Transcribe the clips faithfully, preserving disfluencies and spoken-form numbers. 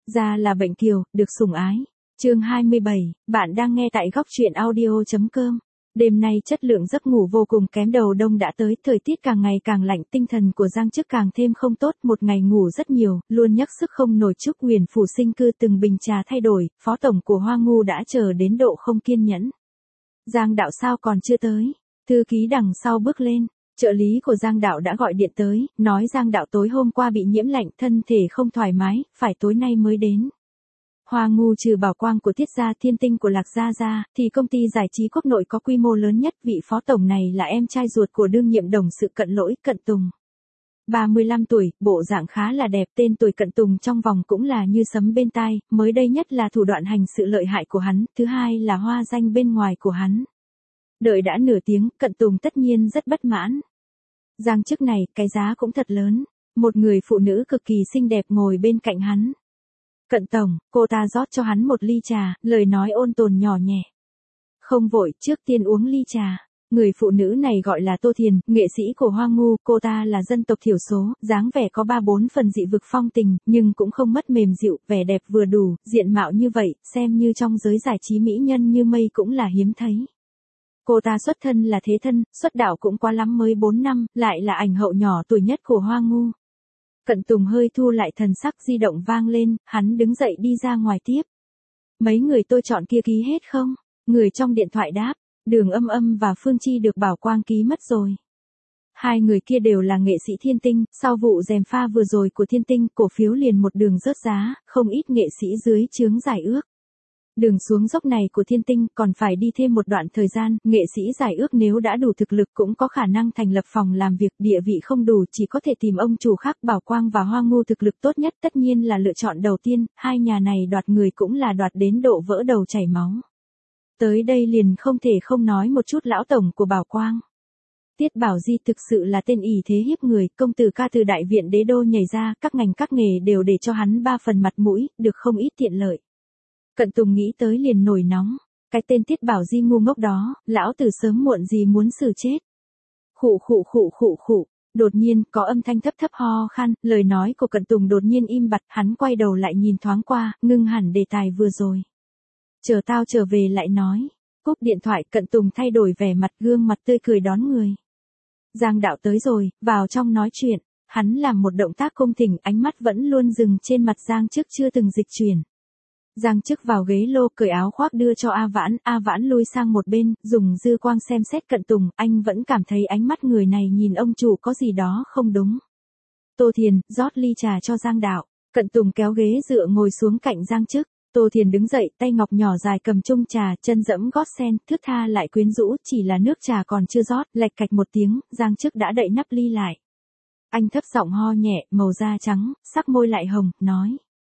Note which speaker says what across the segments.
Speaker 1: Ra là bệnh kiều, được sủng ái. Chương hai mươi bảy, bạn đang nghe tại góc truyện audio chấm com. Đêm nay chất lượng giấc ngủ vô cùng kém, đầu đông đã tới, thời tiết càng ngày càng lạnh, tinh thần của Giang Chức càng thêm không tốt, một ngày ngủ rất nhiều, luôn nhắc sức không nổi. Trúc Huyền phủ sinh cư từng bình trà thay đổi, phó tổng của Hoa Ngu đã chờ đến độ không kiên nhẫn. Giang Đạo sao còn chưa tới? Thư ký đằng sau bước lên. Trợ lý của Giang Đạo đã gọi điện tới, nói Giang Đạo tối hôm qua bị nhiễm lạnh, thân thể không thoải mái, phải tối nay mới đến. Hoa Ngu trừ Bảo Quang của Tiết gia, Thiên Tinh của Lạc gia ra, thì công ty giải trí quốc nội có quy mô lớn nhất. Vị phó tổng này là em trai ruột của đương nhiệm đồng sự Cận Lỗi, Cận Tùng. ba mươi lăm tuổi, bộ dạng khá là đẹp, tên tuổi Cận Tùng trong vòng cũng là như sấm bên tai, mới đây nhất là thủ đoạn hành sự lợi hại của hắn, thứ hai là hoa danh bên ngoài của hắn. Đợi đã nửa tiếng, Cận Tùng tất nhiên rất bất mãn. Giang Chức này, cái giá cũng thật lớn. Một người phụ nữ cực kỳ xinh đẹp ngồi bên cạnh hắn. Cận tổng, cô ta rót cho hắn một ly trà, lời nói ôn tồn nhỏ nhẹ. Không vội, trước tiên uống ly trà. Người phụ nữ này gọi là Tô Thiền, nghệ sĩ của Hoa Ngu, cô ta là dân tộc thiểu số, dáng vẻ có ba bốn phần dị vực phong tình, nhưng cũng không mất mềm dịu, vẻ đẹp vừa đủ, diện mạo như vậy, xem như trong giới giải trí mỹ nhân như mây cũng là hiếm thấy. Cô ta xuất thân là thế thân, xuất đạo cũng quá lắm mới bốn năm, lại là ảnh hậu nhỏ tuổi nhất của Hoa Ngu. Cận Tùng hơi thu lại thần sắc, di động vang lên, hắn đứng dậy đi ra ngoài tiếp. Mấy người tôi chọn kia ký hết không? Người trong điện thoại đáp, Đường Âm Âm và Phương Chi được Bảo Quang ký mất rồi. Hai người kia đều là nghệ sĩ Thiên Tinh, sau vụ gièm pha vừa rồi của Thiên Tinh, cổ phiếu liền một đường rớt giá, không ít nghệ sĩ dưới chướng giải ước. Đường xuống dốc này của Thiên Tinh còn phải đi thêm một đoạn thời gian, nghệ sĩ giải ước nếu đã đủ thực lực cũng có khả năng thành lập phòng làm việc, địa vị không đủ chỉ có thể tìm ông chủ khác. Bảo Quang và Hoa Ngu thực lực tốt nhất tất nhiên là lựa chọn đầu tiên, hai nhà này đoạt người cũng là đoạt đến độ vỡ đầu chảy máu. Tới đây liền không thể không nói một chút lão tổng của Bảo Quang. Tiết Bảo Di thực sự là tên ỷ thế hiếp người, công tử ca từ đại viện đế đô nhảy ra, các ngành các nghề đều để cho hắn ba phần mặt mũi, được không ít tiện lợi. Cận Tùng nghĩ tới liền nổi nóng, cái tên Tiết Bảo Di ngu ngốc đó, lão tử sớm muộn gì muốn xử chết. Khụ khụ khụ khụ khụ, đột nhiên có âm thanh thấp thấp ho khan, lời nói của Cận Tùng đột nhiên im bặt, hắn quay đầu lại nhìn thoáng qua, ngưng hẳn đề tài vừa rồi. Chờ tao trở về lại nói. Cúp điện thoại, Cận Tùng thay đổi vẻ mặt, gương mặt tươi cười đón người. Giang Đạo tới rồi, vào trong nói chuyện, hắn làm một động tác cung thỉnh, ánh mắt vẫn luôn dừng trên mặt Giang Chức chưa từng dịch chuyển. Giang Chức vào ghế lô, cởi áo khoác đưa cho A Vãn, A Vãn lui sang một bên, dùng dư quang xem xét Cận Tùng, anh vẫn cảm thấy ánh mắt người này nhìn ông chủ có gì đó không đúng. Tô Thiền, rót ly trà cho Giang Đạo. Cận Tùng kéo ghế dựa ngồi xuống cạnh Giang Chức. Tô Thiền đứng dậy, tay ngọc nhỏ dài cầm chung trà, chân dẫm gót sen, thướt tha lại quyến rũ, chỉ là nước trà còn chưa rót, lạch cạch một tiếng, Giang Chức đã đậy nắp ly lại. Anh thấp giọng ho nhẹ, màu da trắng, sắc môi lại hồng, nói.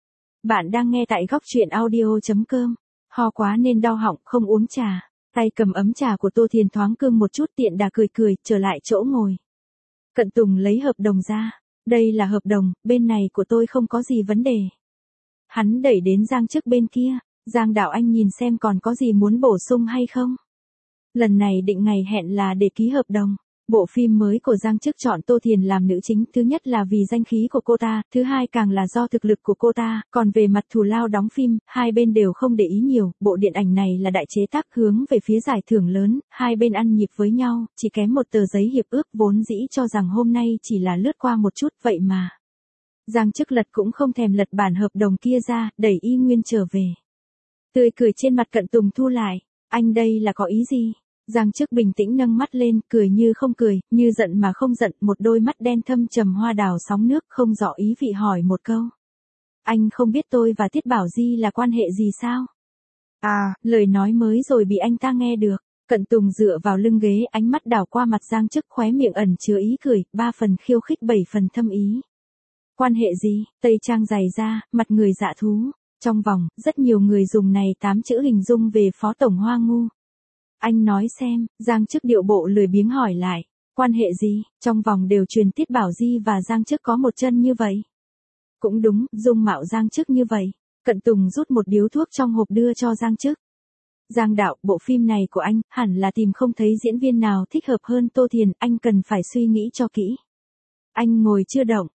Speaker 1: Bạn đang nghe tại góc truyện audio chấm com. Ho quá nên đau họng, không uống trà. Tay cầm ấm trà của Tô Thiền thoáng cương một chút, tiện đà cười cười, trở lại chỗ ngồi. Cận Tùng lấy hợp đồng ra. Đây là hợp đồng, bên này của tôi không có gì vấn đề. Hắn đẩy đến Giang Chức bên kia. Giang Đạo anh nhìn xem còn có gì muốn bổ sung hay không. Lần này định ngày hẹn là để ký hợp đồng. Bộ phim mới của Giang Chức chọn Tô Thiền làm nữ chính, thứ nhất là vì danh khí của cô ta, thứ hai càng là do thực lực của cô ta, còn về mặt thù lao đóng phim, hai bên đều không để ý nhiều, bộ điện ảnh này là đại chế tác hướng về phía giải thưởng lớn, hai bên ăn nhịp với nhau, chỉ kém một tờ giấy hiệp ước, vốn dĩ cho rằng hôm nay chỉ là lướt qua một chút, vậy mà. Giang Chức lật cũng không thèm lật bản hợp đồng kia ra, đẩy y nguyên trở về. Tươi cười trên mặt Cận Tùng thu lại, anh đây là có ý gì? Giang Chức bình tĩnh nâng mắt lên, cười như không cười, như giận mà không giận, một đôi mắt đen thâm trầm hoa đào sóng nước, không rõ ý vị hỏi một câu. Anh không biết tôi và Tiết Bảo Di là quan hệ gì sao? À, lời nói mới rồi bị anh ta nghe được. Cận Tùng dựa vào lưng ghế, ánh mắt đảo qua mặt Giang Chức, khóe miệng ẩn chứa ý cười, ba phần khiêu khích bảy phần thâm ý. Quan hệ gì? Tây trang dày da, mặt người dạ thú. Trong vòng, rất nhiều người dùng này tám chữ hình dung về Phó Tổng Hoa Ngu. Anh nói xem, Giang Chức điệu bộ lười biếng hỏi lại, quan hệ gì? Trong vòng đều truyền Tiết Bảo Di và Giang Chức có một chân như vậy. Cũng đúng, dung mạo Giang Chức như vậy. Cận Tùng rút một điếu thuốc trong hộp đưa cho Giang Chức. Giang Đạo, bộ phim này của anh, hẳn là tìm không thấy diễn viên nào thích hợp hơn Tô Thiền, anh cần phải suy nghĩ cho kỹ. Anh ngồi chưa động,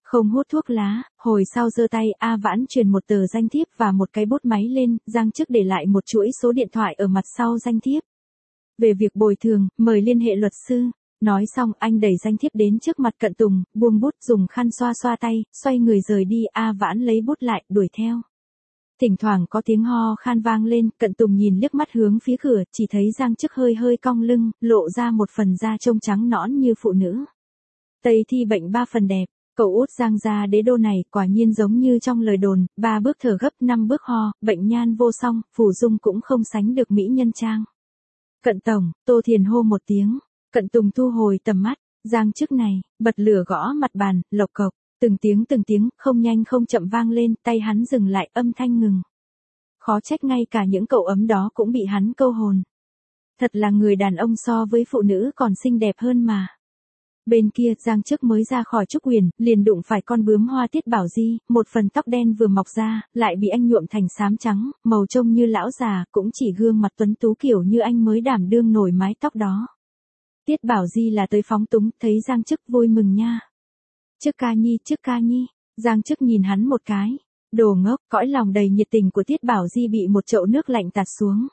Speaker 1: Không hút thuốc lá, hồi sau giơ tay A Vãn truyền một tờ danh thiếp và một cái bút máy lên, Giang Chức để lại một chuỗi số điện thoại ở mặt sau danh thiếp. Về việc bồi thường, mời liên hệ luật sư. Nói xong anh đẩy danh thiếp đến trước mặt Cận Tùng, buông bút dùng khăn xoa xoa tay, xoay người rời đi. A Vãn lấy bút lại, đuổi theo. Thỉnh thoảng có tiếng ho khan vang lên, Cận Tùng nhìn liếc mắt hướng phía cửa, chỉ thấy Giang Chức hơi hơi cong lưng, lộ ra một phần da trông trắng nõn như phụ nữ. Tây thi bệnh ba phần đẹp, cậu út Giang gia đế đô này quả nhiên giống như trong lời đồn, ba bước thở gấp năm bước ho, bệnh nhan vô song, phù dung cũng không sánh được mỹ nhân trang. Cận tổng, Tô Thiền hô một tiếng, Cận Tùng thu hồi tầm mắt, Giang Chức này, bật lửa gõ mặt bàn, lộc cộc. Từng tiếng từng tiếng, không nhanh không chậm vang lên, tay hắn dừng lại, âm thanh ngừng. Khó trách ngay cả những cậu ấm đó cũng bị hắn câu hồn. Thật là người đàn ông so với phụ nữ còn xinh đẹp hơn mà. Bên kia, Giang Chức mới ra khỏi trúc huyền, liền đụng phải con bướm hoa Tiết Bảo Di, một phần tóc đen vừa mọc ra, lại bị anh nhuộm thành xám trắng, màu trông như lão già, cũng chỉ gương mặt tuấn tú kiểu như anh mới đảm đương nổi mái tóc đó. Tiết Bảo Di là tới phóng túng, thấy Giang Chức vui mừng nha. Chức ca nhi, chức ca nhi, Giang Chức nhìn hắn một cái. Đồ ngốc, cõi lòng đầy nhiệt tình của Tiết Bảo Di bị một chậu nước lạnh tạt xuống.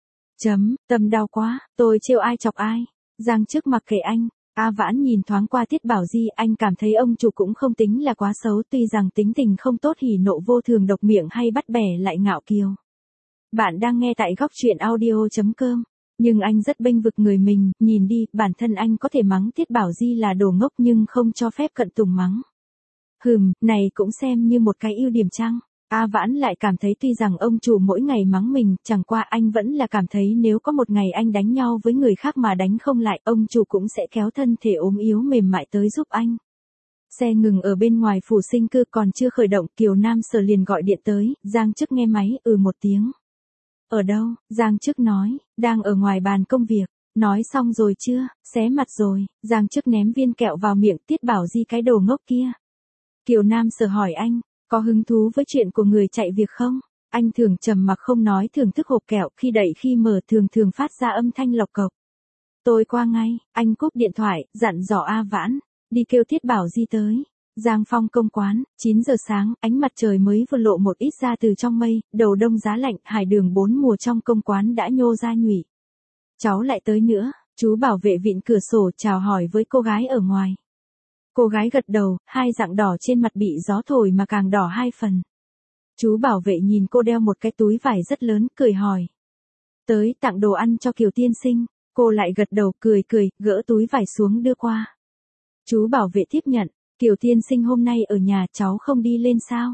Speaker 1: Chấm, tâm đau quá, tôi trêu ai chọc ai. Giang Chức mặc kệ anh. A Vãn nhìn thoáng qua Tiết Bảo Di, anh cảm thấy ông chủ cũng không tính là quá xấu, tuy rằng tính tình không tốt, hỉ nộ vô thường, độc miệng hay bắt bẻ lại ngạo kiều. Bạn đang nghe tại góc truyện audio chấm com. Nhưng anh rất bênh vực người mình, nhìn đi, bản thân anh có thể mắng Tiết Bảo Di là đồ ngốc nhưng không cho phép Cận Tùng mắng. Hừm, này cũng xem như một cái ưu điểm chăng? A Vãn lại cảm thấy tuy rằng ông chủ mỗi ngày mắng mình, chẳng qua anh vẫn là cảm thấy nếu có một ngày anh đánh nhau với người khác mà đánh không lại, ông chủ cũng sẽ kéo thân thể ốm yếu mềm mại tới giúp anh. Xe ngừng ở bên ngoài phủ Sinh Cư, còn chưa khởi động, Kiều Nam Sở liền gọi điện tới, Giang Chức nghe máy, ừ một tiếng. Ở đâu? Giang Chức nói, đang ở ngoài bàn công việc. Nói xong rồi chưa? Xé mặt rồi. Giang Chức ném viên kẹo vào miệng Tiết Bảo Di, cái đồ ngốc kia. Kiều Nam Sở hỏi anh, có hứng thú với chuyện của người chạy việc không? Anh thường trầm mặc không nói, thưởng thức hộp kẹo, khi đẩy khi mở thường thường phát ra âm thanh lộc cộc. Tôi qua ngay, anh cúp điện thoại, dặn dò A Vãn, đi kêu Tiết Bảo Di tới. Giang Phong công quán, chín giờ sáng, ánh mặt trời mới vừa lộ một ít ra từ trong mây, đầu đông giá lạnh, hải đường bốn mùa trong công quán đã nhô ra nhụy. Cháu lại tới nữa, chú bảo vệ vịn cửa sổ chào hỏi với cô gái ở ngoài. Cô gái gật đầu, hai dạng đỏ trên mặt bị gió thổi mà càng đỏ hai phần. Chú bảo vệ nhìn cô đeo một cái túi vải rất lớn, cười hỏi. Tới tặng đồ ăn cho Kiều tiên sinh, cô lại gật đầu, cười cười, gỡ túi vải xuống đưa qua. Chú bảo vệ tiếp nhận. Kiều tiên sinh hôm nay ở nhà, cháu không đi lên sao?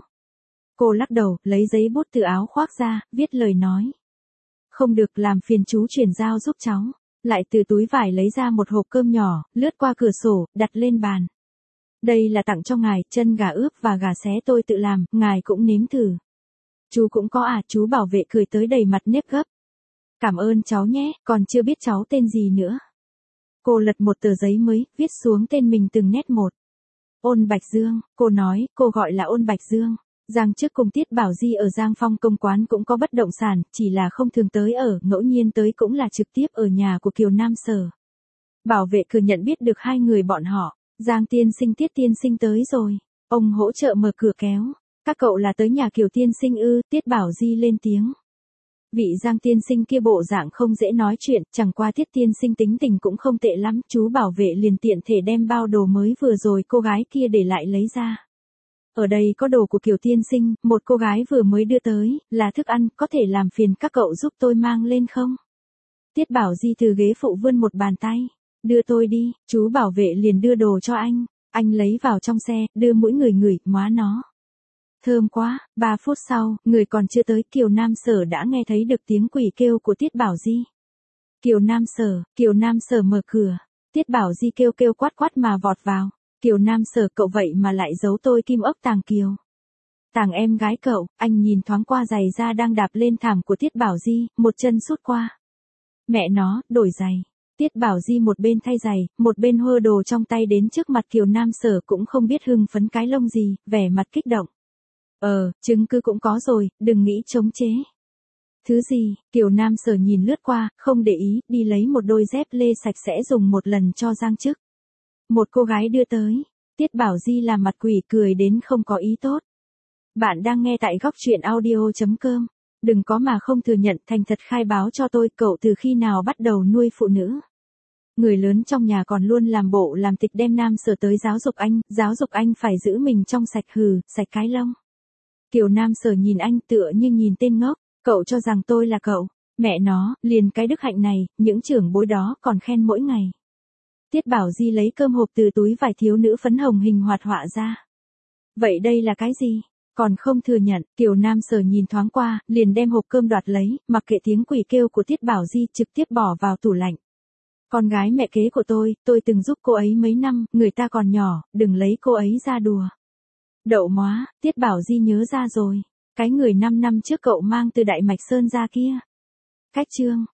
Speaker 1: Cô lắc đầu, lấy giấy bút từ áo khoác ra, viết lời nói. Không được, làm phiền chú chuyển giao giúp cháu. Lại từ túi vải lấy ra một hộp cơm nhỏ, lướt qua cửa sổ, đặt lên bàn. Đây là tặng cho ngài, chân gà ướp và gà xé tôi tự làm, ngài cũng nếm thử. Chú cũng có à? Chú bảo vệ cười tới đầy mặt nếp gấp. Cảm ơn cháu nhé, còn chưa biết cháu tên gì nữa. Cô lật một tờ giấy mới, viết xuống tên mình từng nét một. Ôn Bạch Dương, cô nói, cô gọi là Ôn Bạch Dương. Giang Chức cùng Tiết Bảo Di ở Giang Phong công quán cũng có bất động sản, chỉ là không thường tới ở, ngẫu nhiên tới cũng là trực tiếp ở nhà của Kiều Nam Sở. Bảo vệ cửa nhận biết được hai người bọn họ. Giang tiên sinh, Tiết tiên sinh tới rồi. Ông hỗ trợ mở cửa kéo. Các cậu là tới nhà Kiều tiên sinh ư? Tiết Bảo Di lên tiếng. Vị Giang tiên sinh kia bộ dạng không dễ nói chuyện, chẳng qua Tiết tiên sinh tính tình cũng không tệ lắm, chú bảo vệ liền tiện thể đem bao đồ mới vừa rồi cô gái kia để lại lấy ra. Ở đây có đồ của Kiều tiên sinh, một cô gái vừa mới đưa tới, là thức ăn, có thể làm phiền các cậu giúp tôi mang lên không? Tiết Bảo Di từ ghế phụ vươn một bàn tay, đưa tôi đi, chú bảo vệ liền đưa đồ cho anh, anh lấy vào trong xe, đưa mũi người ngửi, móa nó. Thơm quá, ba phút sau, người còn chưa tới, Kiều Nam Sở đã nghe thấy được tiếng quỷ kêu của Tiết Bảo Di. Kiều Nam Sở, Kiều Nam Sở mở cửa, Tiết Bảo Di kêu kêu quát quát mà vọt vào. Kiều Nam Sở, cậu vậy mà lại giấu tôi kim ốc tàng kiều. Tàng em gái cậu, anh nhìn thoáng qua giày da đang đạp lên thảm của Tiết Bảo Di, một chân sút qua. Mẹ nó, đổi giày. Tiết Bảo Di một bên thay giày, một bên hơ đồ trong tay đến trước mặt Kiều Nam Sở, cũng không biết hưng phấn cái lông gì, vẻ mặt kích động. Ờ, chứng cứ cũng có rồi, đừng nghĩ chống chế. Thứ gì? Kiều Nam Sở nhìn lướt qua, không để ý, đi lấy một đôi dép lê sạch sẽ dùng một lần cho Giang Chức. Một cô gái đưa tới. Tiết Bảo Di làm mặt quỷ cười đến không có ý tốt. Bạn đang nghe tại góc truyện audio.com. Đừng có mà không thừa nhận, thành thật khai báo cho tôi, cậu từ khi nào bắt đầu nuôi phụ nữ? Người lớn trong nhà còn luôn làm bộ làm tịch đem Nam Sở tới giáo dục anh, giáo dục anh phải giữ mình trong sạch, hừ, sạch cái lông. Kiều Nam Sở nhìn anh tựa như nhìn tên ngốc, cậu cho rằng tôi là cậu, mẹ nó, liền cái đức hạnh này, những trưởng bối đó còn khen mỗi ngày. Tiết Bảo Di lấy cơm hộp từ túi vải thiếu nữ phấn hồng hình hoạt họa ra. Vậy đây là cái gì? Còn không thừa nhận, Kiều Nam Sở nhìn thoáng qua, liền đem hộp cơm đoạt lấy, mặc kệ tiếng quỷ kêu của Tiết Bảo Di, trực tiếp bỏ vào tủ lạnh. Con gái mẹ kế của tôi, tôi từng giúp cô ấy mấy năm, người ta còn nhỏ, đừng lấy cô ấy ra đùa. Đậu móa, Tiết Bảo Di nhớ ra rồi, cái người năm năm trước cậu mang từ Đại Mạch Sơn ra kia. Cách chương,